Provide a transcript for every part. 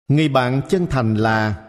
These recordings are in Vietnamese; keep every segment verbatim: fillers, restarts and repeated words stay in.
Người bạn chân thành là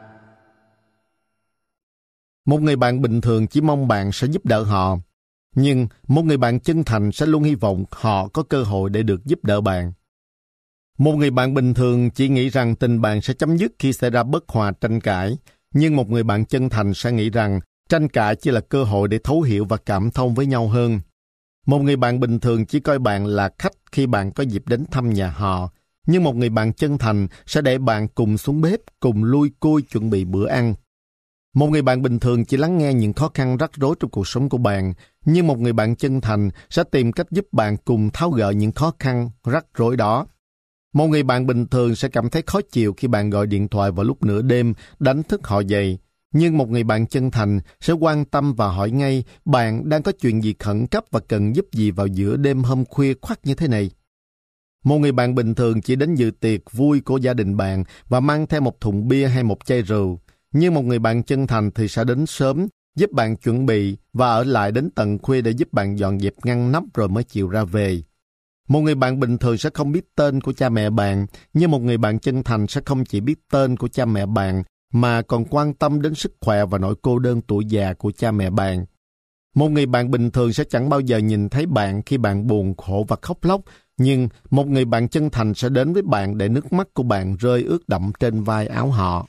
một người bạn bình thường chỉ mong bạn sẽ giúp đỡ họ, nhưng một người bạn chân thành sẽ luôn hy vọng họ có cơ hội để được giúp đỡ bạn. Một người bạn bình thường chỉ nghĩ rằng tình bạn sẽ chấm dứt khi xảy ra bất hòa tranh cãi, nhưng một người bạn chân thành sẽ nghĩ rằng tranh cãi chỉ là cơ hội để thấu hiểu và cảm thông với nhau hơn. Một người bạn bình thường chỉ coi bạn là khách khi bạn có dịp đến thăm nhà họ, nhưng một người bạn chân thành sẽ để bạn cùng xuống bếp, cùng lui cui chuẩn bị bữa ăn. Một người bạn bình thường chỉ lắng nghe những khó khăn rắc rối trong cuộc sống của bạn, nhưng một người bạn chân thành sẽ tìm cách giúp bạn cùng tháo gỡ những khó khăn rắc rối đó. Một người bạn bình thường sẽ cảm thấy khó chịu khi bạn gọi điện thoại vào lúc nửa đêm đánh thức họ dậy, nhưng một người bạn chân thành sẽ quan tâm và hỏi ngay bạn đang có chuyện gì khẩn cấp và cần giúp gì vào giữa đêm hôm khuya khoắt như thế này. Một người bạn bình thường chỉ đến dự tiệc vui của gia đình bạn và mang theo một thùng bia hay một chai rượu, nhưng một người bạn chân thành thì sẽ đến sớm, giúp bạn chuẩn bị và ở lại đến tận khuya để giúp bạn dọn dẹp ngăn nắp rồi mới chịu ra về. Một người bạn bình thường sẽ không biết tên của cha mẹ bạn, nhưng một người bạn chân thành sẽ không chỉ biết tên của cha mẹ bạn, mà còn quan tâm đến sức khỏe và nỗi cô đơn tuổi già của cha mẹ bạn. Một người bạn bình thường sẽ chẳng bao giờ nhìn thấy bạn khi bạn buồn khổ và khóc lóc, nhưng một người bạn chân thành sẽ đến với bạn để nước mắt của bạn rơi ướt đẫm trên vai áo họ.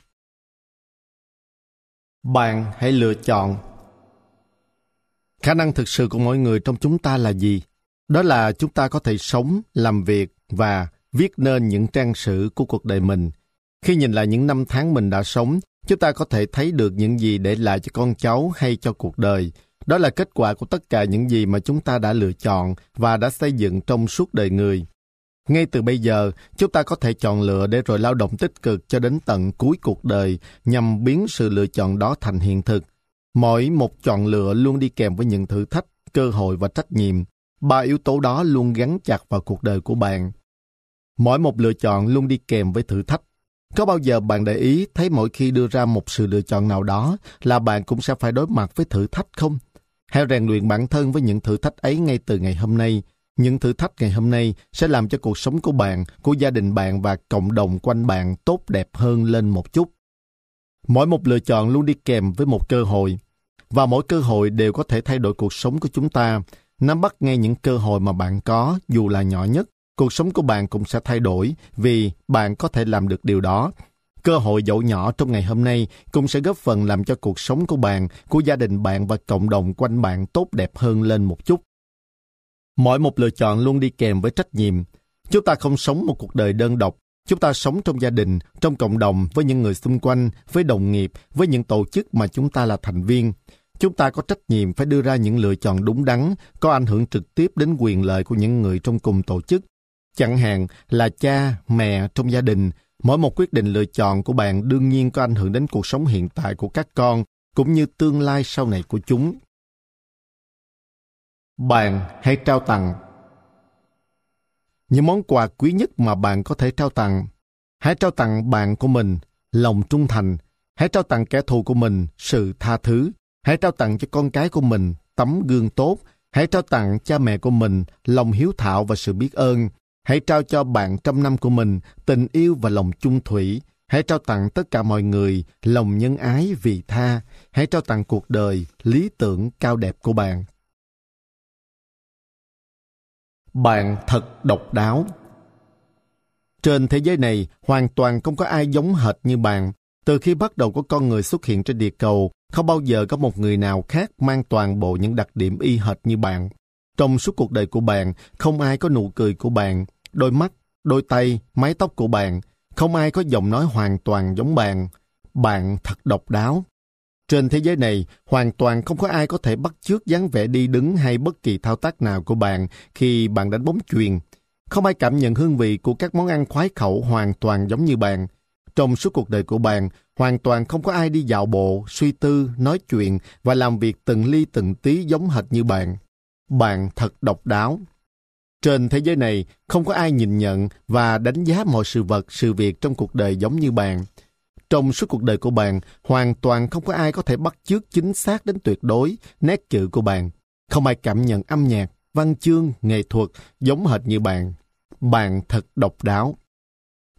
Bạn hãy lựa chọn. Khả năng thực sự của mỗi người trong chúng ta là gì? Đó là chúng ta có thể sống, làm việc và viết nên những trang sử của cuộc đời mình. Khi nhìn lại những năm tháng mình đã sống, chúng ta có thể thấy được những gì để lại cho con cháu hay cho cuộc đời. Đó là kết quả của tất cả những gì mà chúng ta đã lựa chọn và đã xây dựng trong suốt đời người. Ngay từ bây giờ, chúng ta có thể chọn lựa để rồi lao động tích cực cho đến tận cuối cuộc đời nhằm biến sự lựa chọn đó thành hiện thực. Mỗi một chọn lựa luôn đi kèm với những thử thách, cơ hội và trách nhiệm. Ba yếu tố đó luôn gắn chặt vào cuộc đời của bạn. Mỗi một lựa chọn luôn đi kèm với thử thách. Có bao giờ bạn để ý thấy mỗi khi đưa ra một sự lựa chọn nào đó là bạn cũng sẽ phải đối mặt với thử thách không? Hãy rèn luyện bản thân với những thử thách ấy ngay từ ngày hôm nay. Những thử thách ngày hôm nay sẽ làm cho cuộc sống của bạn, của gia đình bạn và cộng đồng quanh bạn tốt đẹp hơn lên một chút. Mỗi một lựa chọn luôn đi kèm với một cơ hội. Và mỗi cơ hội đều có thể thay đổi cuộc sống của chúng ta. Nắm bắt ngay những cơ hội mà bạn có, dù là nhỏ nhất, cuộc sống của bạn cũng sẽ thay đổi vì bạn có thể làm được điều đó. Cơ hội dẫu nhỏ trong ngày hôm nay cũng sẽ góp phần làm cho cuộc sống của bạn, của gia đình bạn và cộng đồng quanh bạn tốt đẹp hơn lên một chút. Mỗi một lựa chọn luôn đi kèm với trách nhiệm. Chúng ta không sống một cuộc đời đơn độc. Chúng ta sống trong gia đình, trong cộng đồng, với những người xung quanh, với đồng nghiệp, với những tổ chức mà chúng ta là thành viên. Chúng ta có trách nhiệm phải đưa ra những lựa chọn đúng đắn, có ảnh hưởng trực tiếp đến quyền lợi của những người trong cùng tổ chức. Chẳng hạn là cha, mẹ trong gia đình. Mỗi một quyết định lựa chọn của bạn đương nhiên có ảnh hưởng đến cuộc sống hiện tại của các con, cũng như tương lai sau này của chúng. Bạn hãy trao tặng. Những món quà quý nhất mà bạn có thể trao tặng. Hãy trao tặng bạn của mình lòng trung thành. Hãy trao tặng kẻ thù của mình sự tha thứ. Hãy trao tặng cho con cái của mình tấm gương tốt. Hãy trao tặng cha mẹ của mình lòng hiếu thảo và sự biết ơn. Hãy trao cho bạn trăm năm của mình tình yêu và lòng chung thủy. Hãy trao tặng tất cả mọi người lòng nhân ái vị tha. Hãy trao tặng cuộc đời lý tưởng cao đẹp của bạn. Bạn thật độc đáo. Trên thế giới này, hoàn toàn không có ai giống hệt như bạn. Từ khi bắt đầu có con người xuất hiện trên địa cầu, không bao giờ có một người nào khác mang toàn bộ những đặc điểm y hệt như bạn. Trong suốt cuộc đời của bạn, không ai có nụ cười của bạn, đôi mắt, đôi tay, mái tóc của bạn. Không ai có giọng nói hoàn toàn giống bạn. Bạn thật độc đáo. Trên thế giới này, hoàn toàn không có ai có thể bắt chước dáng vẻ đi đứng hay bất kỳ thao tác nào của bạn khi bạn đánh bóng chuyền. Không ai cảm nhận hương vị của các món ăn khoái khẩu hoàn toàn giống như bạn. Trong suốt cuộc đời của bạn, hoàn toàn không có ai đi dạo bộ, suy tư, nói chuyện và làm việc từng ly từng tí giống hệt như bạn. Bạn thật độc đáo. Trên thế giới này, không có ai nhìn nhận và đánh giá mọi sự vật, sự việc trong cuộc đời giống như bạn. Trong suốt cuộc đời của bạn, hoàn toàn không có ai có thể bắt chước chính xác đến tuyệt đối nét chữ của bạn. Không ai cảm nhận âm nhạc, văn chương, nghệ thuật giống hệt như bạn. Bạn thật độc đáo.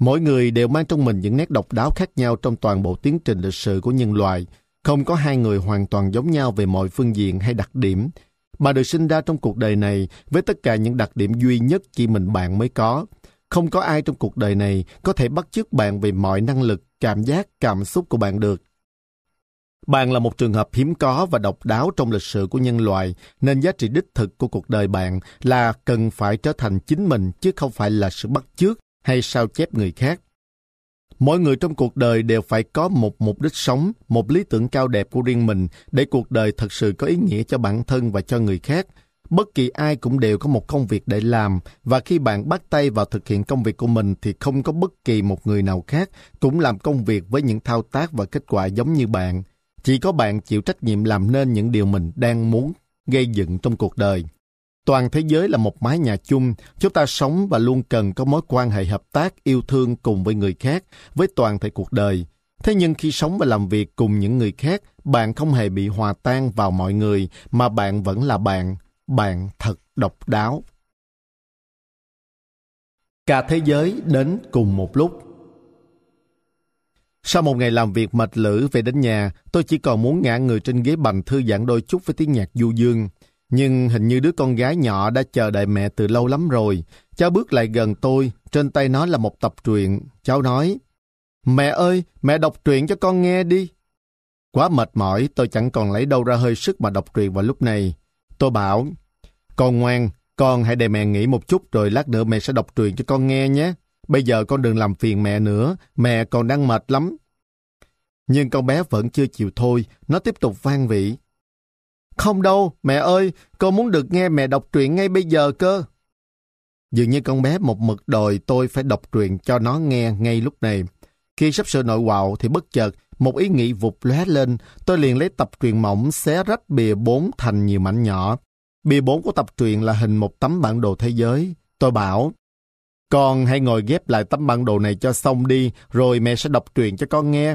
Mỗi người đều mang trong mình những nét độc đáo khác nhau trong toàn bộ tiến trình lịch sử của nhân loại. Không có hai người hoàn toàn giống nhau về mọi phương diện hay đặc điểm. Bạn được sinh ra trong cuộc đời này với tất cả những đặc điểm duy nhất chỉ mình bạn mới có. Không có ai trong cuộc đời này có thể bắt chước bạn về mọi năng lực, cảm giác, cảm xúc của bạn được. Bạn là một trường hợp hiếm có và độc đáo trong lịch sử của nhân loại, nên giá trị đích thực của cuộc đời bạn là cần phải trở thành chính mình chứ không phải là sự bắt chước hay sao chép người khác. Mỗi người trong cuộc đời đều phải có một mục đích sống, một lý tưởng cao đẹp của riêng mình để cuộc đời thật sự có ý nghĩa cho bản thân và cho người khác. Bất kỳ ai cũng đều có một công việc để làm, và khi bạn bắt tay vào thực hiện công việc của mình thì không có bất kỳ một người nào khác cũng làm công việc với những thao tác và kết quả giống như bạn. Chỉ có bạn chịu trách nhiệm làm nên những điều mình đang muốn gây dựng trong cuộc đời. Toàn thế giới là một mái nhà chung, chúng ta sống và luôn cần có mối quan hệ hợp tác, yêu thương cùng với người khác, với toàn thể cuộc đời. Thế nhưng khi sống và làm việc cùng những người khác, bạn không hề bị hòa tan vào mọi người, mà bạn vẫn là bạn. Bạn thật độc đáo. Cả thế giới đến cùng một lúc. Sau một ngày làm việc mệt lử về đến nhà, tôi chỉ còn muốn ngã người trên ghế bành thư giãn đôi chút với tiếng nhạc du dương. Nhưng hình như đứa con gái nhỏ đã chờ đợi mẹ từ lâu lắm rồi. Cháu bước lại gần tôi, trên tay nó là một tập truyện. Cháu nói, mẹ ơi, mẹ đọc truyện cho con nghe đi. Quá mệt mỏi, tôi chẳng còn lấy đâu ra hơi sức mà đọc truyện vào lúc này. Tôi bảo, con ngoan, con hãy để mẹ nghỉ một chút rồi lát nữa mẹ sẽ đọc truyện cho con nghe nhé. Bây giờ con đừng làm phiền mẹ nữa, mẹ còn đang mệt lắm. Nhưng con bé vẫn chưa chịu thôi, nó tiếp tục van vỉ. Không đâu, mẹ ơi, con muốn được nghe mẹ đọc truyện ngay bây giờ cơ. Dường như con bé một mực đòi tôi phải đọc truyện cho nó nghe ngay lúc này. Khi sắp sửa nội quạo thì bất chợt, một ý nghĩ vụt lóe lên, tôi liền lấy tập truyện mỏng xé rách bìa bốn thành nhiều mảnh nhỏ. Bìa bốn của tập truyện là hình một tấm bản đồ thế giới. Tôi bảo, con hãy ngồi ghép lại tấm bản đồ này cho xong đi, rồi mẹ sẽ đọc truyện cho con nghe.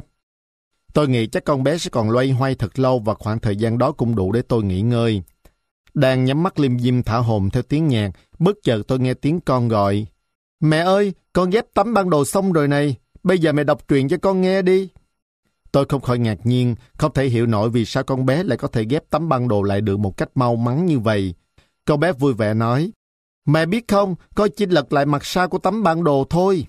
Tôi nghĩ chắc con bé sẽ còn loay hoay thật lâu và khoảng thời gian đó cũng đủ để tôi nghỉ ngơi. Đang nhắm mắt lim dim thả hồn theo tiếng nhạc, bất chợt tôi nghe tiếng con gọi. Mẹ ơi, con ghép tấm bản đồ xong rồi này, bây giờ mẹ đọc truyện cho con nghe đi. Tôi không khỏi ngạc nhiên, không thể hiểu nổi vì sao con bé lại có thể ghép tấm bản đồ lại được một cách mau mắn như vậy. Con bé vui vẻ nói, mẹ biết không, con chỉ lật lại mặt sau của tấm bản đồ thôi.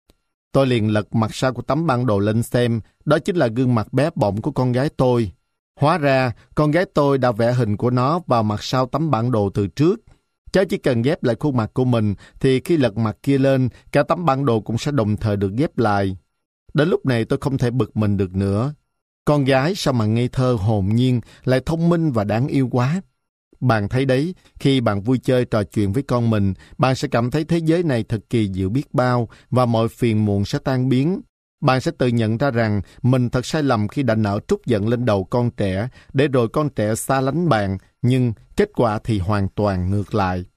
Tôi liền lật mặt sau của tấm bản đồ lên xem, đó chính là gương mặt bé bỏng của con gái tôi. Hóa ra, con gái tôi đã vẽ hình của nó vào mặt sau tấm bản đồ từ trước. Cháu chỉ cần ghép lại khuôn mặt của mình, thì khi lật mặt kia lên, cả tấm bản đồ cũng sẽ đồng thời được ghép lại. Đến lúc này tôi không thể bực mình được nữa. Con gái sao mà ngây thơ hồn nhiên, lại thông minh và đáng yêu quá. Bạn thấy đấy, khi bạn vui chơi trò chuyện với con mình, bạn sẽ cảm thấy thế giới này thật kỳ diệu biết bao và mọi phiền muộn sẽ tan biến. Bạn sẽ tự nhận ra rằng mình thật sai lầm khi đã nở trút giận lên đầu con trẻ, để rồi con trẻ xa lánh bạn, nhưng kết quả thì hoàn toàn ngược lại.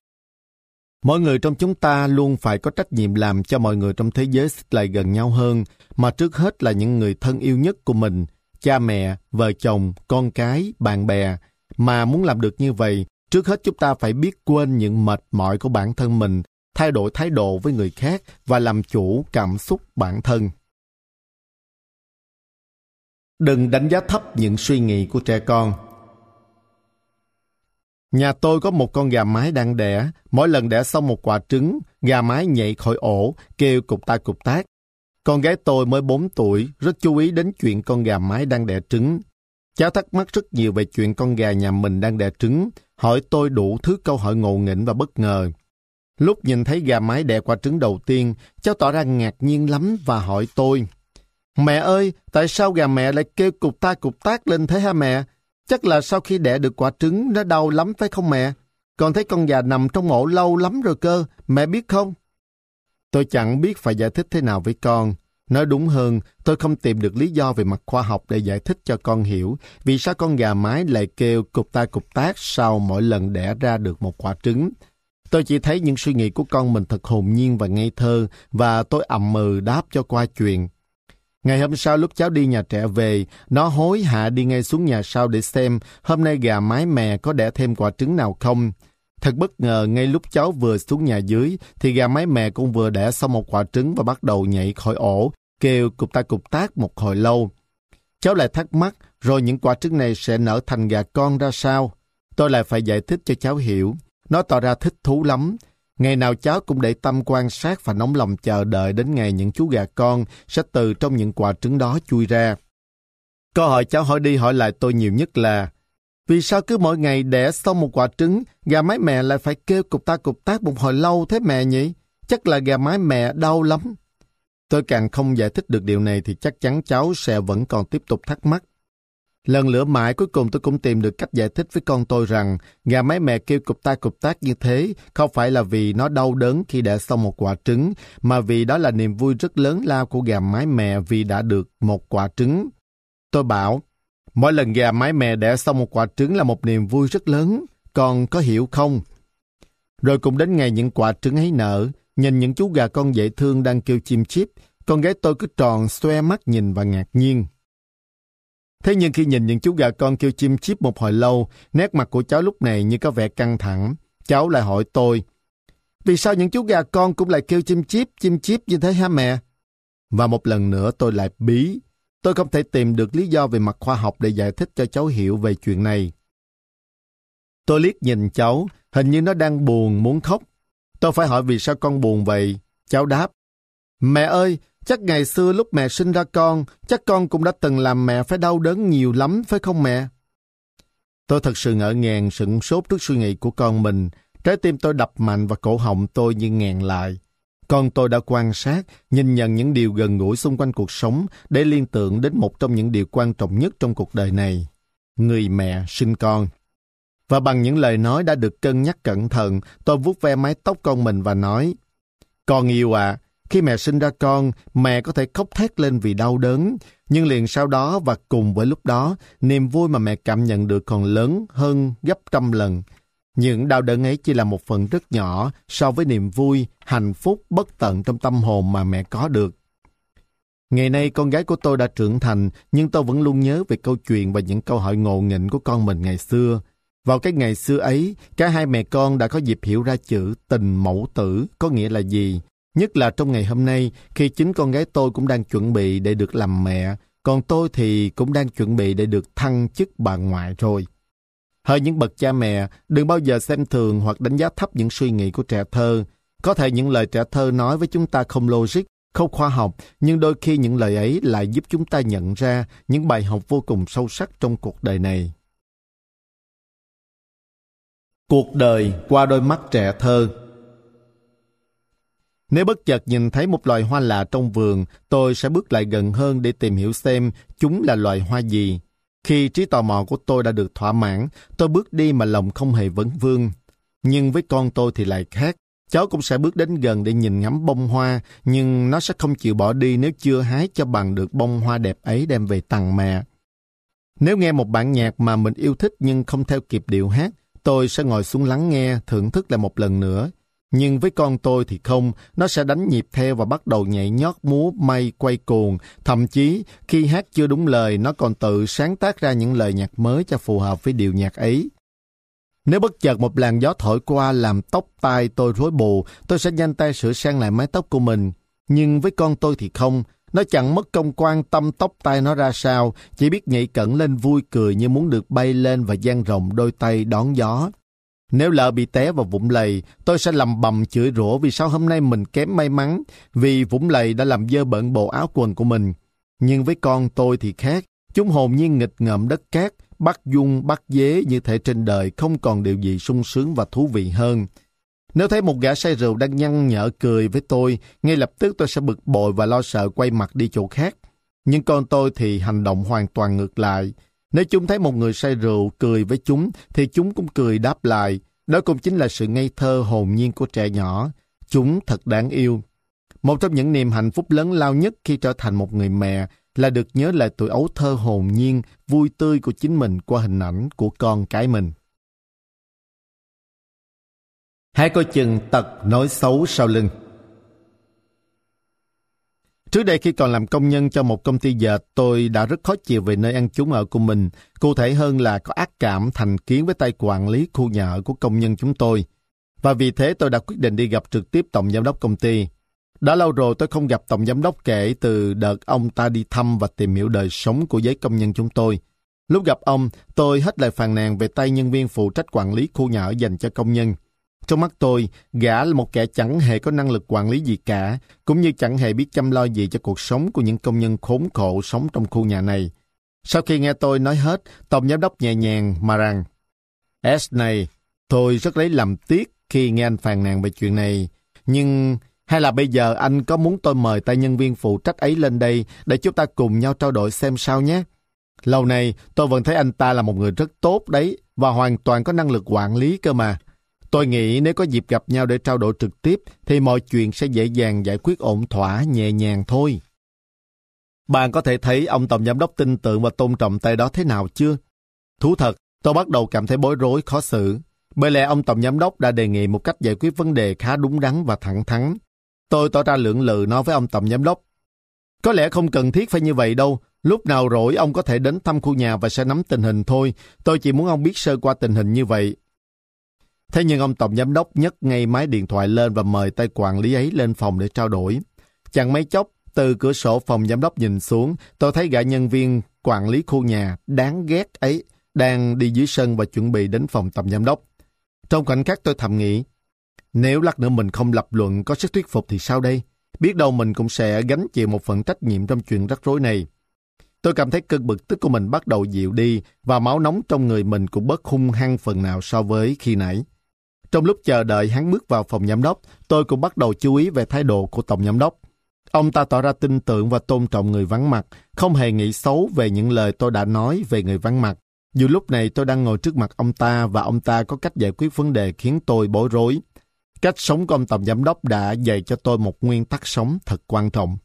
Mỗi người trong chúng ta luôn phải có trách nhiệm làm cho mọi người trong thế giới xích lại gần nhau hơn, mà trước hết là những người thân yêu nhất của mình, cha mẹ, vợ chồng, con cái, bạn bè. Mà muốn làm được như vậy, trước hết chúng ta phải biết quên những mệt mỏi của bản thân mình, thay đổi thái độ với người khác và làm chủ cảm xúc bản thân. Đừng đánh giá thấp những suy nghĩ của trẻ con. Nhà tôi có một con gà mái đang đẻ. Mỗi lần đẻ xong một quả trứng, gà mái nhảy khỏi ổ, kêu cục ta cục tác. Con gái tôi mới bốn tuổi, rất chú ý đến chuyện con gà mái đang đẻ trứng. Cháu thắc mắc rất nhiều về chuyện con gà nhà mình đang đẻ trứng, hỏi tôi đủ thứ câu hỏi ngộ nghĩnh và bất ngờ. Lúc nhìn thấy gà mái đẻ quả trứng đầu tiên, cháu tỏ ra ngạc nhiên lắm và hỏi tôi, mẹ ơi, tại sao gà mẹ lại kêu cục ta cục tác lên thế hả mẹ? Chắc là sau khi đẻ được quả trứng nó đau lắm phải không mẹ? Con thấy con gà nằm trong ổ lâu lắm rồi cơ, mẹ biết không? Tôi chẳng biết phải giải thích thế nào với con. Nói đúng hơn, tôi không tìm được lý do về mặt khoa học để giải thích cho con hiểu vì sao con gà mái lại kêu cục ta cục tác sau mỗi lần đẻ ra được một quả trứng. Tôi chỉ thấy những suy nghĩ của con mình thật hồn nhiên và ngây thơ, và tôi ậm ừ đáp cho qua chuyện. Ngày hôm sau lúc cháu đi nhà trẻ về, nó hối hả đi ngay xuống nhà sau để xem hôm nay gà mái mẹ có đẻ thêm quả trứng nào không. Thật bất ngờ, ngay lúc cháu vừa xuống nhà dưới, thì gà mái mẹ cũng vừa đẻ xong một quả trứng và bắt đầu nhảy khỏi ổ, kêu cụp ta cụp tác một hồi lâu. Cháu lại thắc mắc, rồi những quả trứng này sẽ nở thành gà con ra sao? Tôi lại phải giải thích cho cháu hiểu. Nó tỏ ra thích thú lắm. Ngày nào cháu cũng để tâm quan sát và nóng lòng chờ đợi đến ngày những chú gà con sẽ từ trong những quả trứng đó chui ra. Câu hỏi cháu hỏi đi hỏi lại tôi nhiều nhất là: vì sao cứ mỗi ngày đẻ xong một quả trứng, gà mái mẹ lại phải kêu cụp ta cụp tác một hồi lâu thế mẹ nhỉ? Chắc là gà mái mẹ đau lắm. Tôi càng không giải thích được điều này thì chắc chắn cháu sẽ vẫn còn tiếp tục thắc mắc. Lần lữa mãi, cuối cùng tôi cũng tìm được cách giải thích với con tôi rằng gà mái mẹ kêu cụp ta cụp tác như thế không phải là vì nó đau đớn khi đẻ xong một quả trứng, mà vì đó là niềm vui rất lớn lao của gà mái mẹ vì đã được một quả trứng. Tôi bảo, mỗi lần gà mái mẹ đẻ xong một quả trứng là một niềm vui rất lớn, con có hiểu không? Rồi cũng đến ngày những quả trứng ấy nở, nhìn những chú gà con dễ thương đang kêu chim chíp, con gái tôi cứ tròn xoe mắt nhìn và ngạc nhiên. Thế nhưng khi nhìn những chú gà con kêu chim chíp một hồi lâu, nét mặt của cháu lúc này như có vẻ căng thẳng. Cháu lại hỏi tôi, vì sao những chú gà con cũng lại kêu chim chíp, chim chíp như thế hả mẹ? Và một lần nữa tôi lại bí. Tôi không thể tìm được lý do về mặt khoa học để giải thích cho cháu hiểu về chuyện này. Tôi liếc nhìn cháu, hình như nó đang buồn, muốn khóc. Tôi phải hỏi vì sao con buồn vậy? Cháu đáp, mẹ ơi, chắc ngày xưa lúc mẹ sinh ra con, chắc con cũng đã từng làm mẹ phải đau đớn nhiều lắm, phải không mẹ? Tôi thật sự ngỡ ngàng, sửng sốt trước suy nghĩ của con mình. Trái tim tôi đập mạnh và cổ họng tôi như nghẹn lại. Con tôi đã quan sát, nhìn nhận những điều gần gũi xung quanh cuộc sống để liên tưởng đến một trong những điều quan trọng nhất trong cuộc đời này. Người mẹ sinh con. Và bằng những lời nói đã được cân nhắc cẩn thận, tôi vuốt ve mái tóc con mình và nói, con yêu ạ, à, khi mẹ sinh ra con, mẹ có thể khóc thét lên vì đau đớn, nhưng liền sau đó và cùng với lúc đó, niềm vui mà mẹ cảm nhận được còn lớn hơn gấp trăm lần. Những đau đớn ấy chỉ là một phần rất nhỏ so với niềm vui, hạnh phúc bất tận trong tâm hồn mà mẹ có được. Ngày nay con gái của tôi đã trưởng thành, nhưng tôi vẫn luôn nhớ về câu chuyện và những câu hỏi ngộ nghĩnh của con mình ngày xưa. Vào cái ngày xưa ấy, cả hai mẹ con đã có dịp hiểu ra chữ tình mẫu tử có nghĩa là gì. Nhất là trong ngày hôm nay, khi chính con gái tôi cũng đang chuẩn bị để được làm mẹ, còn tôi thì cũng đang chuẩn bị để được thăng chức bà ngoại rồi. Hỡi những bậc cha mẹ, đừng bao giờ xem thường hoặc đánh giá thấp những suy nghĩ của trẻ thơ. Có thể những lời trẻ thơ nói với chúng ta không logic, không khoa học, nhưng đôi khi những lời ấy lại giúp chúng ta nhận ra những bài học vô cùng sâu sắc trong cuộc đời này. Cuộc đời qua đôi mắt trẻ thơ. Nếu bất chợt nhìn thấy một loài hoa lạ trong vườn, tôi sẽ bước lại gần hơn để tìm hiểu xem chúng là loài hoa gì. Khi trí tò mò của tôi đã được thỏa mãn, tôi bước đi mà lòng không hề vấn vương. Nhưng với con tôi thì lại khác. Cháu cũng sẽ bước đến gần để nhìn ngắm bông hoa, nhưng nó sẽ không chịu bỏ đi nếu chưa hái cho bằng được bông hoa đẹp ấy đem về tặng mẹ. Nếu nghe một bản nhạc mà mình yêu thích nhưng không theo kịp điệu hát, tôi sẽ ngồi xuống lắng nghe, thưởng thức lại một lần nữa. Nhưng với con tôi thì không, nó sẽ đánh nhịp theo và bắt đầu nhảy nhót múa may quay cuồng. Thậm chí, khi hát chưa đúng lời, nó còn tự sáng tác ra những lời nhạc mới cho phù hợp với điệu nhạc ấy. Nếu bất chợt một làn gió thổi qua làm tóc tai tôi rối bù, tôi sẽ nhanh tay sửa sang lại mái tóc của mình. Nhưng với con tôi thì không, nó chẳng mất công quan tâm tóc tai nó ra sao, chỉ biết nhảy cẩn lên vui cười như muốn được bay lên và dang rộng đôi tay đón gió. Nếu lỡ bị té vào vũng lầy, tôi sẽ lầm bầm chửi rủa vì sao hôm nay mình kém may mắn, vì vũng lầy đã làm dơ bẩn bộ áo quần của mình. Nhưng với con tôi thì khác, chúng hồn nhiên nghịch ngợm đất cát, bắt dung bắt dế như thể trên đời không còn điều gì sung sướng và thú vị hơn. Nếu thấy một gã say rượu đang nhăn nhở cười với tôi, ngay lập tức tôi sẽ bực bội và lo sợ quay mặt đi chỗ khác. Nhưng con tôi thì hành động hoàn toàn ngược lại. Nếu chúng thấy một người say rượu cười với chúng, thì chúng cũng cười đáp lại. Đó cũng chính là sự ngây thơ hồn nhiên của trẻ nhỏ. Chúng thật đáng yêu. Một trong những niềm hạnh phúc lớn lao nhất khi trở thành một người mẹ là được nhớ lại tuổi ấu thơ hồn nhiên, vui tươi của chính mình qua hình ảnh của con cái mình. Hãy coi chừng tật nói xấu sau lưng. Trước đây khi còn làm công nhân cho một công ty dệt, tôi đã rất khó chịu về nơi ăn chốn ở của mình. Cụ thể hơn là có ác cảm thành kiến với tay quản lý khu nhà ở của công nhân chúng tôi. Và vì thế tôi đã quyết định đi gặp trực tiếp tổng giám đốc công ty. Đã lâu rồi tôi không gặp tổng giám đốc kể từ đợt ông ta đi thăm và tìm hiểu đời sống của giới công nhân chúng tôi. Lúc gặp ông, tôi hết lời phàn nàn về tay nhân viên phụ trách quản lý khu nhà ở dành cho công nhân. Trong mắt tôi, gã là một kẻ chẳng hề có năng lực quản lý gì cả, cũng như chẳng hề biết chăm lo gì cho cuộc sống của những công nhân khốn khổ sống trong khu nhà này. Sau khi nghe tôi nói hết, tổng giám đốc nhẹ nhàng mà rằng, S này, tôi rất lấy làm tiếc khi nghe anh phàn nàn về chuyện này, nhưng hay là bây giờ anh có muốn tôi mời tay nhân viên phụ trách ấy lên đây để chúng ta cùng nhau trao đổi xem sao nhé? Lâu nay, tôi vẫn thấy anh ta là một người rất tốt đấy và hoàn toàn có năng lực quản lý cơ mà. Tôi nghĩ nếu có dịp gặp nhau để trao đổi trực tiếp thì mọi chuyện sẽ dễ dàng giải quyết ổn thỏa nhẹ nhàng thôi. Bạn có thể thấy ông tổng giám đốc tin tưởng và tôn trọng tay đó thế nào chưa? Thú thật, tôi bắt đầu cảm thấy bối rối, khó xử. Bởi lẽ ông tổng giám đốc đã đề nghị một cách giải quyết vấn đề khá đúng đắn và thẳng thắn. Tôi tỏ ra lưỡng lự nói với ông tổng giám đốc. Có lẽ không cần thiết phải như vậy đâu. Lúc nào rỗi ông có thể đến thăm khu nhà và sẽ nắm tình hình thôi. Tôi chỉ muốn ông biết sơ qua tình hình như vậy. Thế nhưng ông tổng giám đốc nhấc ngay máy điện thoại lên và mời tay quản lý ấy lên phòng để trao đổi. Chẳng mấy chốc, từ cửa sổ phòng giám đốc nhìn xuống, tôi thấy gã nhân viên quản lý khu nhà đáng ghét ấy đang đi dưới sân và chuẩn bị đến phòng tổng giám đốc. Trong khoảnh khắc tôi thầm nghĩ, nếu lát nữa mình không lập luận có sức thuyết phục thì sao đây? Biết đâu mình cũng sẽ gánh chịu một phần trách nhiệm trong chuyện rắc rối này. Tôi cảm thấy cơn bực tức của mình bắt đầu dịu đi và máu nóng trong người mình cũng bớt hung hăng phần nào so với khi nãy. Trong lúc chờ đợi hắn bước vào phòng giám đốc, tôi cũng bắt đầu chú ý về thái độ của tổng giám đốc. Ông ta tỏ ra tin tưởng và tôn trọng người vắng mặt, không hề nghĩ xấu về những lời tôi đã nói về người vắng mặt. Dù lúc này tôi đang ngồi trước mặt ông ta và ông ta có cách giải quyết vấn đề khiến tôi bối rối. Cách sống của ông tổng giám đốc đã dạy cho tôi một nguyên tắc sống thật quan trọng.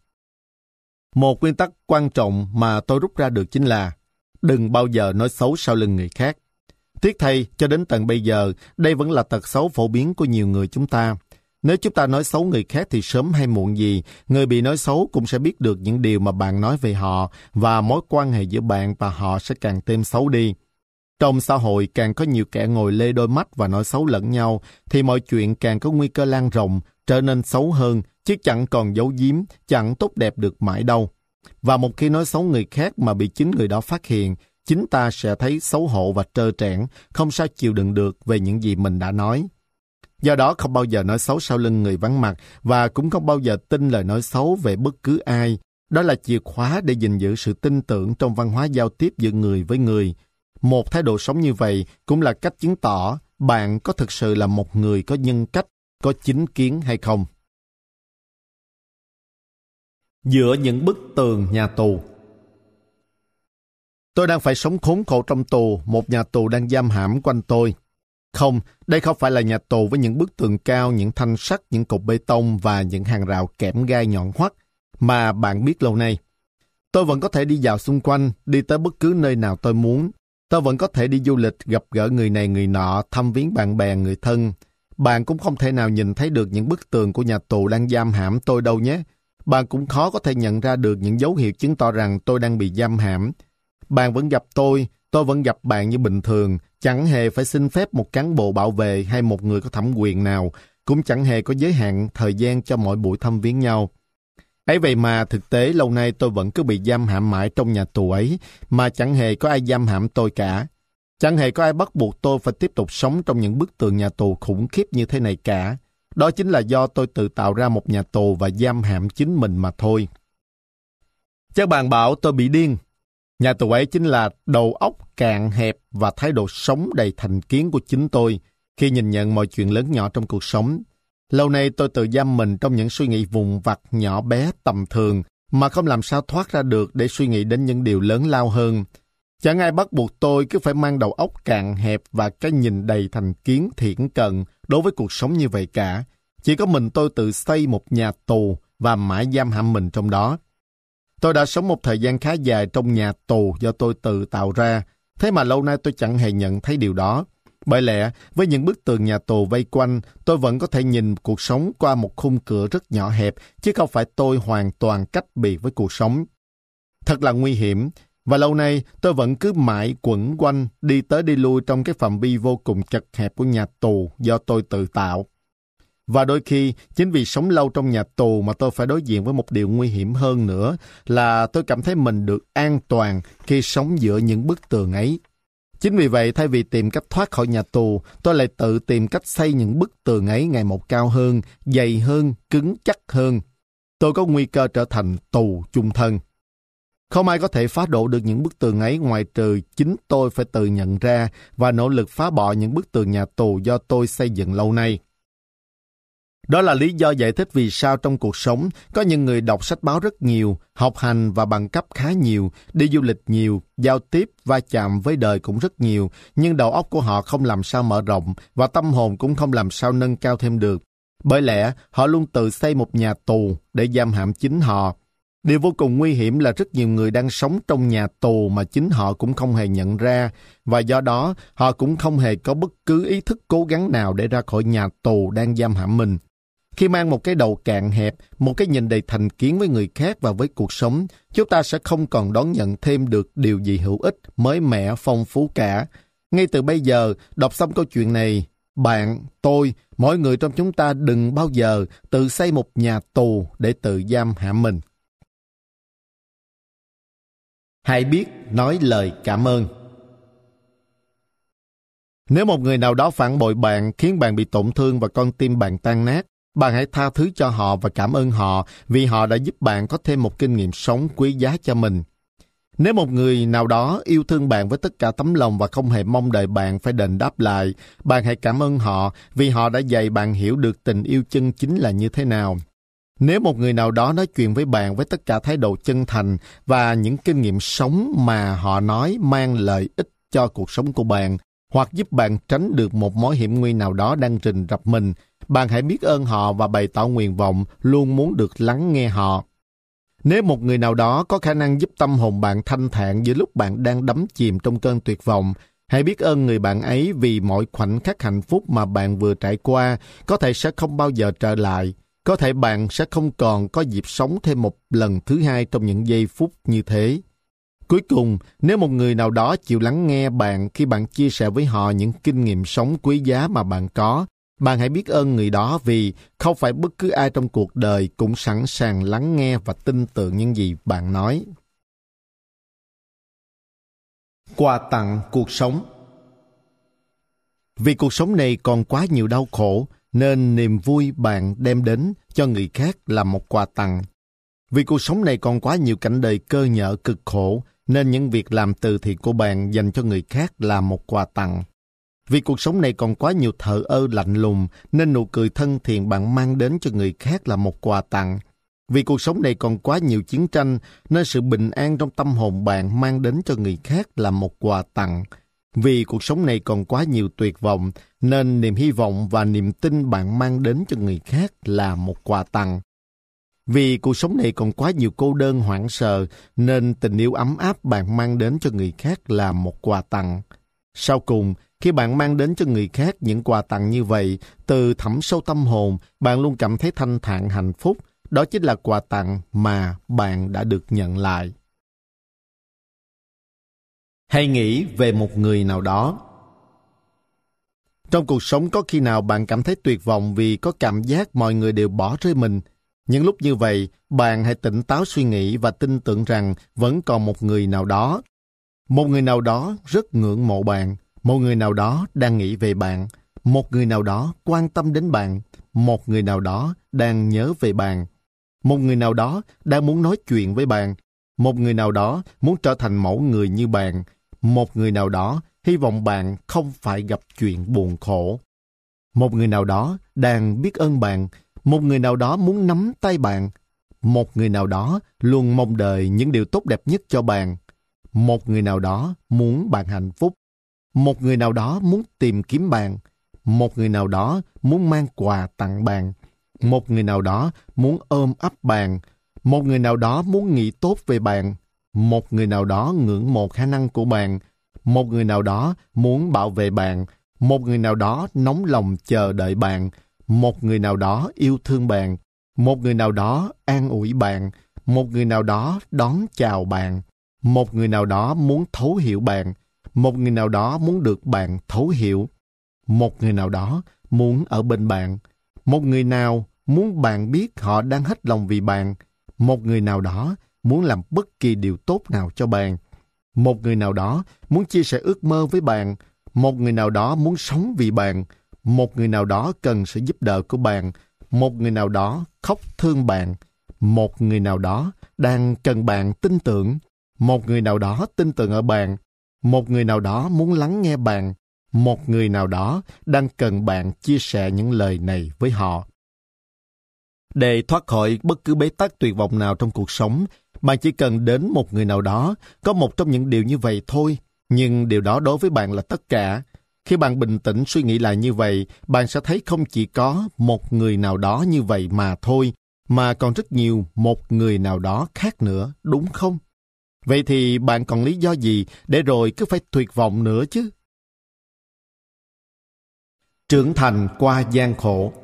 Một nguyên tắc quan trọng mà tôi rút ra được chính là đừng bao giờ nói xấu sau lưng người khác. Tiếc thay, cho đến tận bây giờ, đây vẫn là tật xấu phổ biến của nhiều người chúng ta. Nếu chúng ta nói xấu người khác thì sớm hay muộn gì, người bị nói xấu cũng sẽ biết được những điều mà bạn nói về họ và mối quan hệ giữa bạn và họ sẽ càng thêm xấu đi. Trong xã hội càng có nhiều kẻ ngồi lê đôi mắt và nói xấu lẫn nhau, thì mọi chuyện càng có nguy cơ lan rộng, trở nên xấu hơn, chứ chẳng còn giấu giếm, chẳng tốt đẹp được mãi đâu. Và một khi nói xấu người khác mà bị chính người đó phát hiện, chính ta sẽ thấy xấu hổ và trơ trẽn, không sao chịu đựng được về những gì mình đã nói. Do đó không bao giờ nói xấu sau lưng người vắng mặt và cũng không bao giờ tin lời nói xấu về bất cứ ai. Đó là chìa khóa để gìn giữ sự tin tưởng trong văn hóa giao tiếp giữa người với người. Một thái độ sống như vậy cũng là cách chứng tỏ bạn có thực sự là một người có nhân cách, có chính kiến hay không. Giữa những bức tường nhà tù. Tôi đang phải sống khốn khổ trong tù, một nhà tù đang giam hãm quanh tôi. Không, đây không phải là nhà tù với những bức tường cao, những thanh sắt, những cột bê tông và những hàng rào kẽm gai nhọn hoắt mà bạn biết lâu nay. Tôi vẫn có thể đi dạo xung quanh, đi tới bất cứ nơi nào tôi muốn. Tôi vẫn có thể đi du lịch, gặp gỡ người này người nọ, thăm viếng bạn bè, người thân. Bạn cũng không thể nào nhìn thấy được những bức tường của nhà tù đang giam hãm tôi đâu nhé. Bạn cũng khó có thể nhận ra được những dấu hiệu chứng tỏ rằng tôi đang bị giam hãm. Bạn vẫn gặp tôi, tôi vẫn gặp bạn như bình thường, chẳng hề phải xin phép một cán bộ bảo vệ hay một người có thẩm quyền nào, cũng chẳng hề có giới hạn thời gian cho mỗi buổi thăm viếng nhau. Ấy vậy mà thực tế lâu nay tôi vẫn cứ bị giam hãm mãi trong nhà tù ấy, mà chẳng hề có ai giam hãm tôi cả. Chẳng hề có ai bắt buộc tôi phải tiếp tục sống trong những bức tường nhà tù khủng khiếp như thế này cả. Đó chính là do tôi tự tạo ra một nhà tù và giam hãm chính mình mà thôi. Chắc bạn bảo tôi bị điên. Nhà tù ấy chính là đầu óc cạn hẹp và thái độ sống đầy thành kiến của chính tôi khi nhìn nhận mọi chuyện lớn nhỏ trong cuộc sống. Lâu nay tôi tự giam mình trong những suy nghĩ vùng vặt nhỏ bé tầm thường mà không làm sao thoát ra được để suy nghĩ đến những điều lớn lao hơn. Chẳng ai bắt buộc tôi cứ phải mang đầu óc cạn hẹp và cái nhìn đầy thành kiến thiển cận đối với cuộc sống như vậy cả. Chỉ có mình tôi tự xây một nhà tù và mãi giam hãm mình trong đó. Tôi đã sống một thời gian khá dài trong nhà tù do tôi tự tạo ra, thế mà lâu nay tôi chẳng hề nhận thấy điều đó. Bởi lẽ, với những bức tường nhà tù vây quanh, tôi vẫn có thể nhìn cuộc sống qua một khung cửa rất nhỏ hẹp, chứ không phải tôi hoàn toàn cách biệt với cuộc sống. Thật là nguy hiểm, và lâu nay tôi vẫn cứ mãi quẩn quanh, đi tới đi lui trong cái phạm vi vô cùng chật hẹp của nhà tù do tôi tự tạo. Và đôi khi, chính vì sống lâu trong nhà tù mà tôi phải đối diện với một điều nguy hiểm hơn nữa là tôi cảm thấy mình được an toàn khi sống giữa những bức tường ấy. Chính vì vậy, thay vì tìm cách thoát khỏi nhà tù, tôi lại tự tìm cách xây những bức tường ấy ngày một cao hơn, dày hơn, cứng chắc hơn. Tôi có nguy cơ trở thành tù chung thân. Không ai có thể phá đổ được những bức tường ấy ngoại trừ chính tôi phải tự nhận ra và nỗ lực phá bỏ những bức tường nhà tù do tôi xây dựng lâu nay. Đó là lý do giải thích vì sao trong cuộc sống có những người đọc sách báo rất nhiều, học hành và bằng cấp khá nhiều, đi du lịch nhiều, giao tiếp, va chạm với đời cũng rất nhiều, nhưng đầu óc của họ không làm sao mở rộng và tâm hồn cũng không làm sao nâng cao thêm được. Bởi lẽ, họ luôn tự xây một nhà tù để giam hãm chính họ. Điều vô cùng nguy hiểm là rất nhiều người đang sống trong nhà tù mà chính họ cũng không hề nhận ra, và do đó họ cũng không hề có bất cứ ý thức cố gắng nào để ra khỏi nhà tù đang giam hãm mình. Khi mang một cái đầu cạn hẹp, một cái nhìn đầy thành kiến với người khác và với cuộc sống, chúng ta sẽ không còn đón nhận thêm được điều gì hữu ích, mới mẻ, phong phú cả. Ngay từ bây giờ, đọc xong câu chuyện này, bạn, tôi, mỗi người trong chúng ta đừng bao giờ tự xây một nhà tù để tự giam hãm mình. Hãy biết nói lời cảm ơn. Nếu một người nào đó phản bội bạn, khiến bạn bị tổn thương và con tim bạn tan nát, bạn hãy tha thứ cho họ và cảm ơn họ vì họ đã giúp bạn có thêm một kinh nghiệm sống quý giá cho mình. Nếu một người nào đó yêu thương bạn với tất cả tấm lòng và không hề mong đợi bạn phải đền đáp lại, bạn hãy cảm ơn họ vì họ đã dạy bạn hiểu được tình yêu chân chính là như thế nào. Nếu một người nào đó nói chuyện với bạn với tất cả thái độ chân thành và những kinh nghiệm sống mà họ nói mang lợi ích cho cuộc sống của bạn, hoặc giúp bạn tránh được một mối hiểm nguy nào đó đang rình rập mình, bạn hãy biết ơn họ và bày tỏ nguyện vọng luôn muốn được lắng nghe họ. Nếu một người nào đó có khả năng giúp tâm hồn bạn thanh thản giữa lúc bạn đang đắm chìm trong cơn tuyệt vọng, hãy biết ơn người bạn ấy vì mỗi khoảnh khắc hạnh phúc mà bạn vừa trải qua có thể sẽ không bao giờ trở lại. Có thể bạn sẽ không còn có dịp sống thêm một lần thứ hai trong những giây phút như thế. Cuối cùng, nếu một người nào đó chịu lắng nghe bạn khi bạn chia sẻ với họ những kinh nghiệm sống quý giá mà bạn có, bạn hãy biết ơn người đó vì không phải bất cứ ai trong cuộc đời cũng sẵn sàng lắng nghe và tin tưởng những gì bạn nói. Quà tặng cuộc sống. Vì cuộc sống này còn quá nhiều đau khổ, nên niềm vui bạn đem đến cho người khác là một quà tặng. Vì cuộc sống này còn quá nhiều cảnh đời cơ nhỡ cực khổ, nên những việc làm từ thiện của bạn dành cho người khác là một quà tặng. Vì cuộc sống này còn quá nhiều thờ ơ lạnh lùng, nên nụ cười thân thiện bạn mang đến cho người khác là một quà tặng. Vì cuộc sống này còn quá nhiều chiến tranh, nên sự bình an trong tâm hồn bạn mang đến cho người khác là một quà tặng. Vì cuộc sống này còn quá nhiều tuyệt vọng, nên niềm hy vọng và niềm tin bạn mang đến cho người khác là một quà tặng. Vì cuộc sống này còn quá nhiều cô đơn hoảng sợ, nên tình yêu ấm áp bạn mang đến cho người khác là một quà tặng. Sau cùng, khi bạn mang đến cho người khác những quà tặng như vậy, từ thẳm sâu tâm hồn, bạn luôn cảm thấy thanh thản hạnh phúc. Đó chính là quà tặng mà bạn đã được nhận lại. Hãy nghĩ về một người nào đó. Trong cuộc sống có khi nào bạn cảm thấy tuyệt vọng vì có cảm giác mọi người đều bỏ rơi mình. Những lúc như vậy, bạn hãy tỉnh táo suy nghĩ và tin tưởng rằng vẫn còn một người nào đó. Một người nào đó rất ngưỡng mộ bạn. Một người nào đó đang nghĩ về bạn. Một người nào đó quan tâm đến bạn. Một người nào đó đang nhớ về bạn. Một người nào đó đang muốn nói chuyện với bạn. Một người nào đó muốn trở thành mẫu người như bạn. Một người nào đó hy vọng bạn không phải gặp chuyện buồn khổ. Một người nào đó đang biết ơn bạn. Một người nào đó muốn nắm tay bạn. Một người nào đó luôn mong đợi những điều tốt đẹp nhất cho bạn. Một người nào đó muốn bạn hạnh phúc. Một người nào đó muốn tìm kiếm bạn. Một người nào đó muốn mang quà tặng bạn. Một người nào đó muốn ôm ấp bạn. Một người nào đó muốn nghĩ tốt về bạn. Một người nào đó ngưỡng mộ khả năng của bạn. Một người nào đó muốn bảo vệ bạn. một người nào đó nóng lòng chờ đợi bạn, một người nào đó yêu thương bạn, một người nào đó an ủi bạn, một người nào đó đón chào bạn, một người nào đó muốn thấu hiểu bạn, một người nào đó muốn được bạn thấu hiểu, một người nào đó muốn ở bên bạn, một người nào muốn bạn biết họ đang hết lòng vì bạn, một người nào đó muốn làm bất kỳ điều tốt nào cho bạn, một người nào đó muốn chia sẻ ước mơ với bạn, một người nào đó muốn sống vì bạn, một người nào đó cần sự giúp đỡ của bạn, một người nào đó khóc thương bạn, một người nào đó đang cần bạn tin tưởng, một người nào đó tin tưởng ở bạn, một người nào đó muốn lắng nghe bạn, một người nào đó đang cần bạn chia sẻ những lời này với họ. Để thoát khỏi bất cứ bế tắc tuyệt vọng nào trong cuộc sống, bạn chỉ cần đến một người nào đó, có một trong những điều như vậy thôi, nhưng điều đó đối với bạn là tất cả. Khi bạn bình tĩnh suy nghĩ lại như vậy, bạn sẽ thấy không chỉ có một người nào đó như vậy mà thôi, mà còn rất nhiều một người nào đó khác nữa, đúng không? Vậy thì bạn còn lý do gì để rồi cứ phải tuyệt vọng nữa chứ? Trưởng thành qua gian khổ.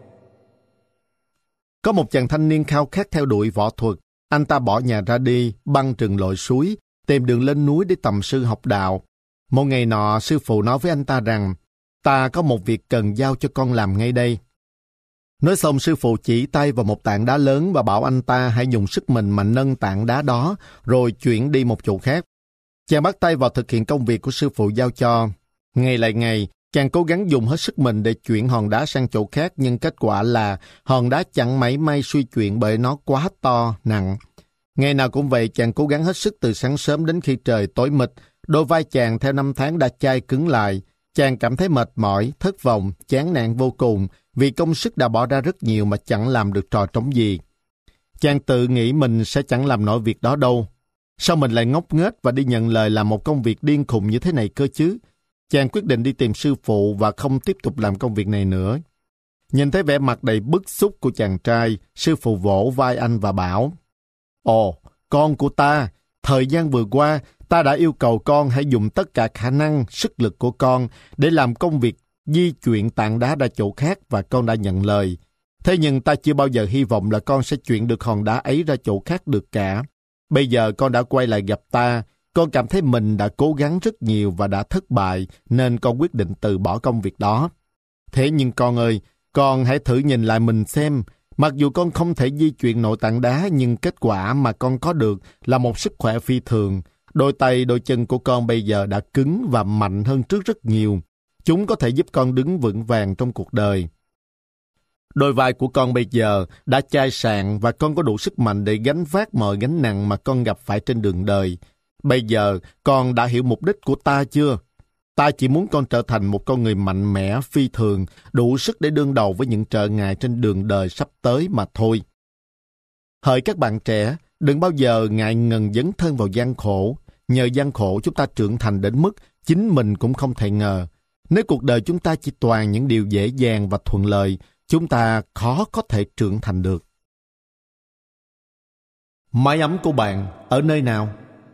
Có một chàng thanh niên khao khát theo đuổi võ thuật. Anh ta bỏ nhà ra đi, băng rừng lội suối, tìm đường lên núi để tầm sư học đạo. Một ngày nọ, sư phụ nói với anh ta rằng, ta có một việc cần giao cho con làm ngay đây. Nói xong, sư phụ chỉ tay vào một tảng đá lớn và bảo anh ta hãy dùng sức mình mà nâng tảng đá đó, rồi chuyển đi một chỗ khác. Chàng bắt tay vào thực hiện công việc của sư phụ giao cho. Ngày lại ngày, chàng cố gắng dùng hết sức mình để chuyển hòn đá sang chỗ khác, nhưng kết quả là hòn đá chẳng mảy may suy chuyển bởi nó quá to, nặng. Ngày nào cũng vậy, chàng cố gắng hết sức từ sáng sớm đến khi trời tối mịt. Đôi vai chàng theo năm tháng đã chai cứng lại. Chàng cảm thấy mệt mỏi, thất vọng, chán nản vô cùng vì công sức đã bỏ ra rất nhiều mà chẳng làm được trò trống gì. Chàng tự nghĩ mình sẽ chẳng làm nổi việc đó đâu. Sao mình lại ngốc nghếch và đi nhận lời làm một công việc điên khùng như thế này cơ chứ? Chàng quyết định đi tìm sư phụ và không tiếp tục làm công việc này nữa. Nhìn thấy vẻ mặt đầy bức xúc của chàng trai, sư phụ vỗ vai anh và bảo, Ồ, con của ta, thời gian vừa qua, ta đã yêu cầu con hãy dùng tất cả khả năng, sức lực của con để làm công việc di chuyển tảng đá ra chỗ khác và con đã nhận lời. Thế nhưng ta chưa bao giờ hy vọng là con sẽ chuyển được hòn đá ấy ra chỗ khác được cả. Bây giờ con đã quay lại gặp ta, con cảm thấy mình đã cố gắng rất nhiều và đã thất bại nên con quyết định từ bỏ công việc đó. Thế nhưng con ơi, con hãy thử nhìn lại mình xem. Mặc dù con không thể di chuyển nội tảng đá nhưng kết quả mà con có được là một sức khỏe phi thường. Đôi tay, đôi chân của con bây giờ đã cứng và mạnh hơn trước rất nhiều. Chúng có thể giúp con đứng vững vàng trong cuộc đời. Đôi vai của con bây giờ đã chai sạn và con có đủ sức mạnh để gánh vác mọi gánh nặng mà con gặp phải trên đường đời. Bây giờ, con đã hiểu mục đích của ta chưa? Ta chỉ muốn con trở thành một con người mạnh mẽ, phi thường, đủ sức để đương đầu với những trở ngại trên đường đời sắp tới mà thôi. Hỡi các bạn trẻ, đừng bao giờ ngại ngần dấn thân vào gian khổ. Nhờ gian khổ chúng ta trưởng thành đến mức chính mình cũng không thể ngờ. Nếu cuộc đời chúng ta chỉ toàn những điều dễ dàng và thuận lợi, chúng ta khó có thể trưởng thành được. Mái ấm của bạn ở nơi nào?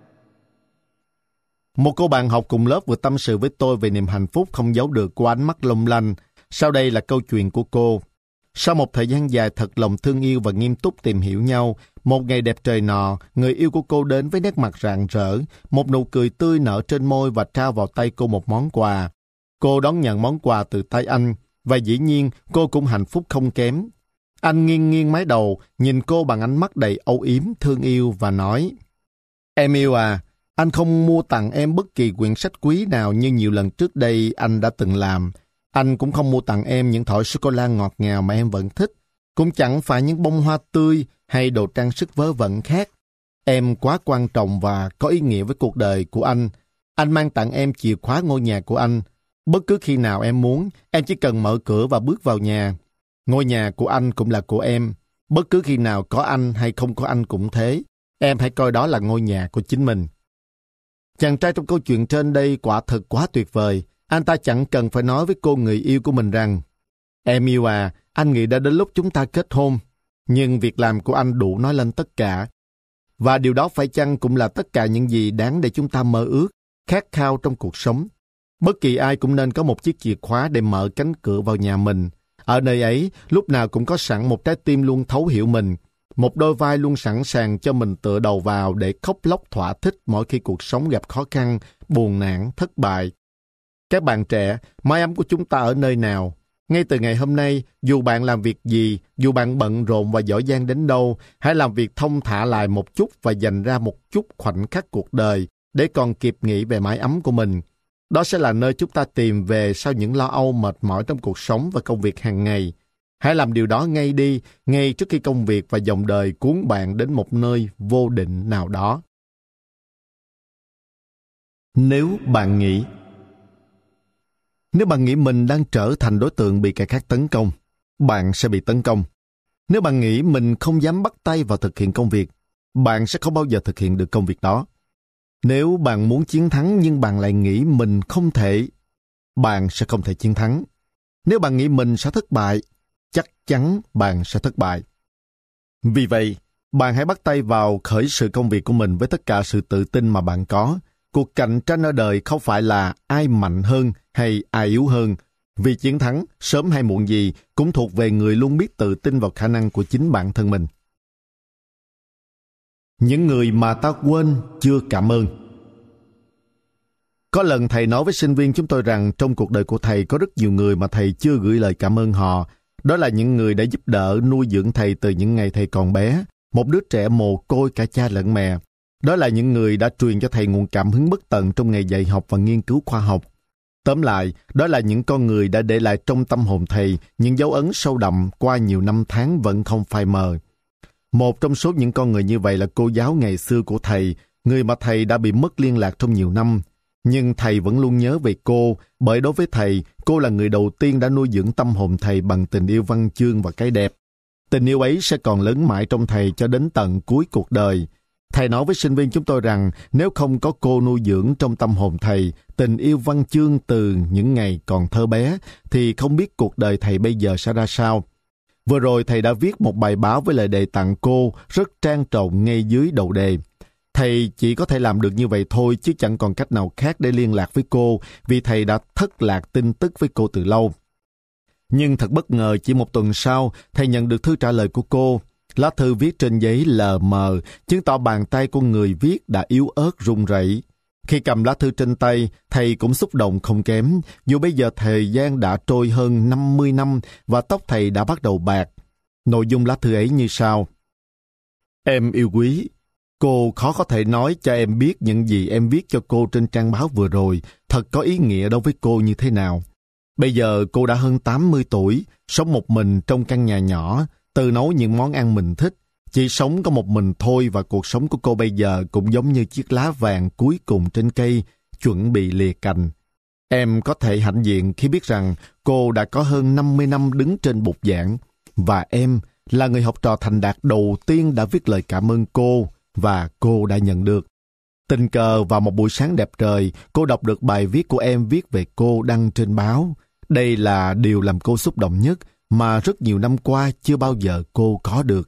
Một cô bạn học cùng lớp vừa tâm sự với tôi về niềm hạnh phúc không giấu được của ánh mắt long lanh. Sau đây là câu chuyện của cô. Sau một thời gian dài thật lòng thương yêu và nghiêm túc tìm hiểu nhau, một ngày đẹp trời nọ, người yêu của cô đến với nét mặt rạng rỡ, một nụ cười tươi nở trên môi và trao vào tay cô một món quà. Cô đón nhận món quà từ tay anh, và dĩ nhiên cô cũng hạnh phúc không kém. Anh nghiêng nghiêng mái đầu, nhìn cô bằng ánh mắt đầy âu yếm, thương yêu và nói, Em yêu à, anh không mua tặng em bất kỳ quyển sách quý nào như nhiều lần trước đây anh đã từng làm. Anh cũng không mua tặng em những thỏi sô-cô-la ngọt ngào mà em vẫn thích. Cũng chẳng phải những bông hoa tươi hay đồ trang sức vớ vẩn khác. Em quá quan trọng và có ý nghĩa với cuộc đời của anh. Anh mang tặng em chìa khóa ngôi nhà của anh. Bất cứ khi nào em muốn, em chỉ cần mở cửa và bước vào nhà. Ngôi nhà của anh cũng là của em. Bất cứ khi nào có anh hay không có anh cũng thế. Em hãy coi đó là ngôi nhà của chính mình. Chàng trai trong câu chuyện trên đây quả thật quá tuyệt vời. Anh ta chẳng cần phải nói với cô người yêu của mình rằng, Em yêu à, anh nghĩ đã đến lúc chúng ta kết hôn. Nhưng việc làm của anh đủ nói lên tất cả. Và điều đó phải chăng cũng là tất cả những gì đáng để chúng ta mơ ước, khát khao trong cuộc sống. Bất kỳ ai cũng nên có một chiếc chìa khóa để mở cánh cửa vào nhà mình. Ở nơi ấy, lúc nào cũng có sẵn một trái tim luôn thấu hiểu mình, một đôi vai luôn sẵn sàng cho mình tựa đầu vào để khóc lóc thỏa thích mỗi khi cuộc sống gặp khó khăn, buồn nản, thất bại. Các bạn trẻ, mái ấm của chúng ta ở nơi nào? Ngay từ ngày hôm nay, dù bạn làm việc gì, dù bạn bận rộn và giỏi giang đến đâu, hãy làm việc thông thả lại một chút và dành ra một chút khoảnh khắc cuộc đời để còn kịp nghĩ về mái ấm của mình. Đó sẽ là nơi chúng ta tìm về sau những lo âu mệt mỏi trong cuộc sống và công việc hàng ngày. Hãy làm điều đó ngay đi, ngay trước khi công việc và dòng đời cuốn bạn đến một nơi vô định nào đó. Nếu bạn nghĩ Nếu bạn nghĩ mình đang trở thành đối tượng bị kẻ khác tấn công, bạn sẽ bị tấn công. Nếu bạn nghĩ mình không dám bắt tay vào thực hiện công việc, bạn sẽ không bao giờ thực hiện được công việc đó. Nếu bạn muốn chiến thắng nhưng bạn lại nghĩ mình không thể, bạn sẽ không thể chiến thắng. Nếu bạn nghĩ mình sẽ thất bại, chắc chắn bạn sẽ thất bại. Vì vậy, bạn hãy bắt tay vào khởi sự công việc của mình với tất cả sự tự tin mà bạn có. Cuộc cạnh tranh ở đời không phải là ai mạnh hơn hay ai yếu hơn. Vì chiến thắng, sớm hay muộn gì, cũng thuộc về người luôn biết tự tin vào khả năng của chính bản thân mình. Những người mà ta quên chưa cảm ơn. Có lần thầy nói với sinh viên chúng tôi rằng trong cuộc đời của thầy có rất nhiều người mà thầy chưa gửi lời cảm ơn họ. Đó là những người đã giúp đỡ nuôi dưỡng thầy từ những ngày thầy còn bé, một đứa trẻ mồ côi cả cha lẫn mẹ. Đó là những người đã truyền cho thầy nguồn cảm hứng bất tận trong nghề dạy học và nghiên cứu khoa học. Tóm lại, đó là những con người đã để lại trong tâm hồn thầy những dấu ấn sâu đậm qua nhiều năm tháng vẫn không phai mờ. Một trong số những con người như vậy là cô giáo ngày xưa của thầy, người mà thầy đã bị mất liên lạc trong nhiều năm. Nhưng thầy vẫn luôn nhớ về cô, bởi đối với thầy, cô là người đầu tiên đã nuôi dưỡng tâm hồn thầy bằng tình yêu văn chương và cái đẹp. Tình yêu ấy sẽ còn lớn mãi trong thầy cho đến tận cuối cuộc đời. Thầy nói với sinh viên chúng tôi rằng nếu không có cô nuôi dưỡng trong tâm hồn thầy tình yêu văn chương từ những ngày còn thơ bé, thì không biết cuộc đời thầy bây giờ sẽ ra sao. Vừa rồi thầy đã viết một bài báo với lời đề tặng cô rất trang trọng ngay dưới đầu đề. Thầy chỉ có thể làm được như vậy thôi chứ chẳng còn cách nào khác để liên lạc với cô vì thầy đã thất lạc tin tức với cô từ lâu. Nhưng thật bất ngờ chỉ một tuần sau, thầy nhận được thư trả lời của cô. Lá thư viết trên giấy lờ mờ, chứng tỏ bàn tay của người viết đã yếu ớt run rẩy. Khi cầm lá thư trên tay, thầy cũng xúc động không kém, dù bây giờ thời gian đã trôi hơn năm mươi năm và tóc thầy đã bắt đầu bạc. Nội dung lá thư ấy như sau. Em yêu quý, cô khó có thể nói cho em biết những gì em viết cho cô trên trang báo vừa rồi thật có ý nghĩa đối với cô như thế nào. Bây giờ cô đã hơn tám mươi tuổi, sống một mình trong căn nhà nhỏ, tự nấu những món ăn mình thích. Chỉ sống có một mình thôi và cuộc sống của cô bây giờ cũng giống như chiếc lá vàng cuối cùng trên cây, chuẩn bị lìa cành. Em có thể hãnh diện khi biết rằng cô đã có hơn năm mươi năm đứng trên bục giảng, và em là người học trò thành đạt đầu tiên đã viết lời cảm ơn cô, và cô đã nhận được. Tình cờ vào một buổi sáng đẹp trời, cô đọc được bài viết của em viết về cô đăng trên báo. Đây là điều làm cô xúc động nhất mà rất nhiều năm qua chưa bao giờ cô có được.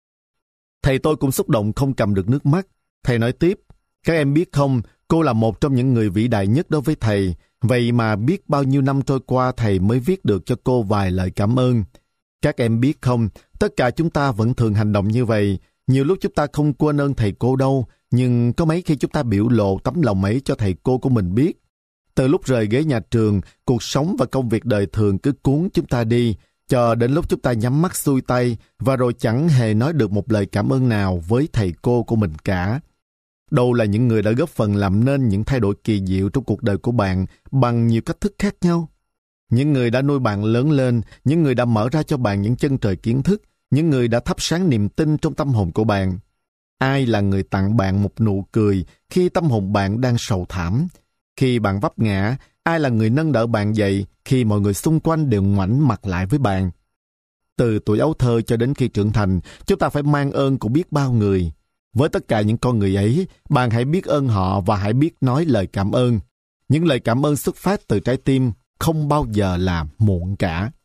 Thầy tôi cũng xúc động không cầm được nước mắt. Thầy nói tiếp, các em biết không, cô là một trong những người vĩ đại nhất đối với thầy. Vậy mà biết bao nhiêu năm trôi qua thầy mới viết được cho cô vài lời cảm ơn. Các em biết không, tất cả chúng ta vẫn thường hành động như vậy. Nhiều lúc chúng ta không quên ơn thầy cô đâu, nhưng có mấy khi chúng ta biểu lộ tấm lòng ấy cho thầy cô của mình biết. Từ lúc rời ghế nhà trường, cuộc sống và công việc đời thường cứ cuốn chúng ta đi, cho đến lúc chúng ta nhắm mắt xuôi tay và rồi chẳng hề nói được một lời cảm ơn nào với thầy cô của mình cả. Đâu là những người đã góp phần làm nên những thay đổi kỳ diệu trong cuộc đời của bạn bằng nhiều cách thức khác nhau. Những người đã nuôi bạn lớn lên, những người đã mở ra cho bạn những chân trời kiến thức, những người đã thắp sáng niềm tin trong tâm hồn của bạn. Ai là người tặng bạn một nụ cười khi tâm hồn bạn đang sầu thảm? Khi bạn vấp ngã, ai là người nâng đỡ bạn dậy khi mọi người xung quanh đều ngoảnh mặt lại với bạn? Từ tuổi ấu thơ cho đến khi trưởng thành, chúng ta phải mang ơn của biết bao người. Với tất cả những con người ấy, bạn hãy biết ơn họ và hãy biết nói lời cảm ơn. Những lời cảm ơn xuất phát từ trái tim không bao giờ là muộn cả.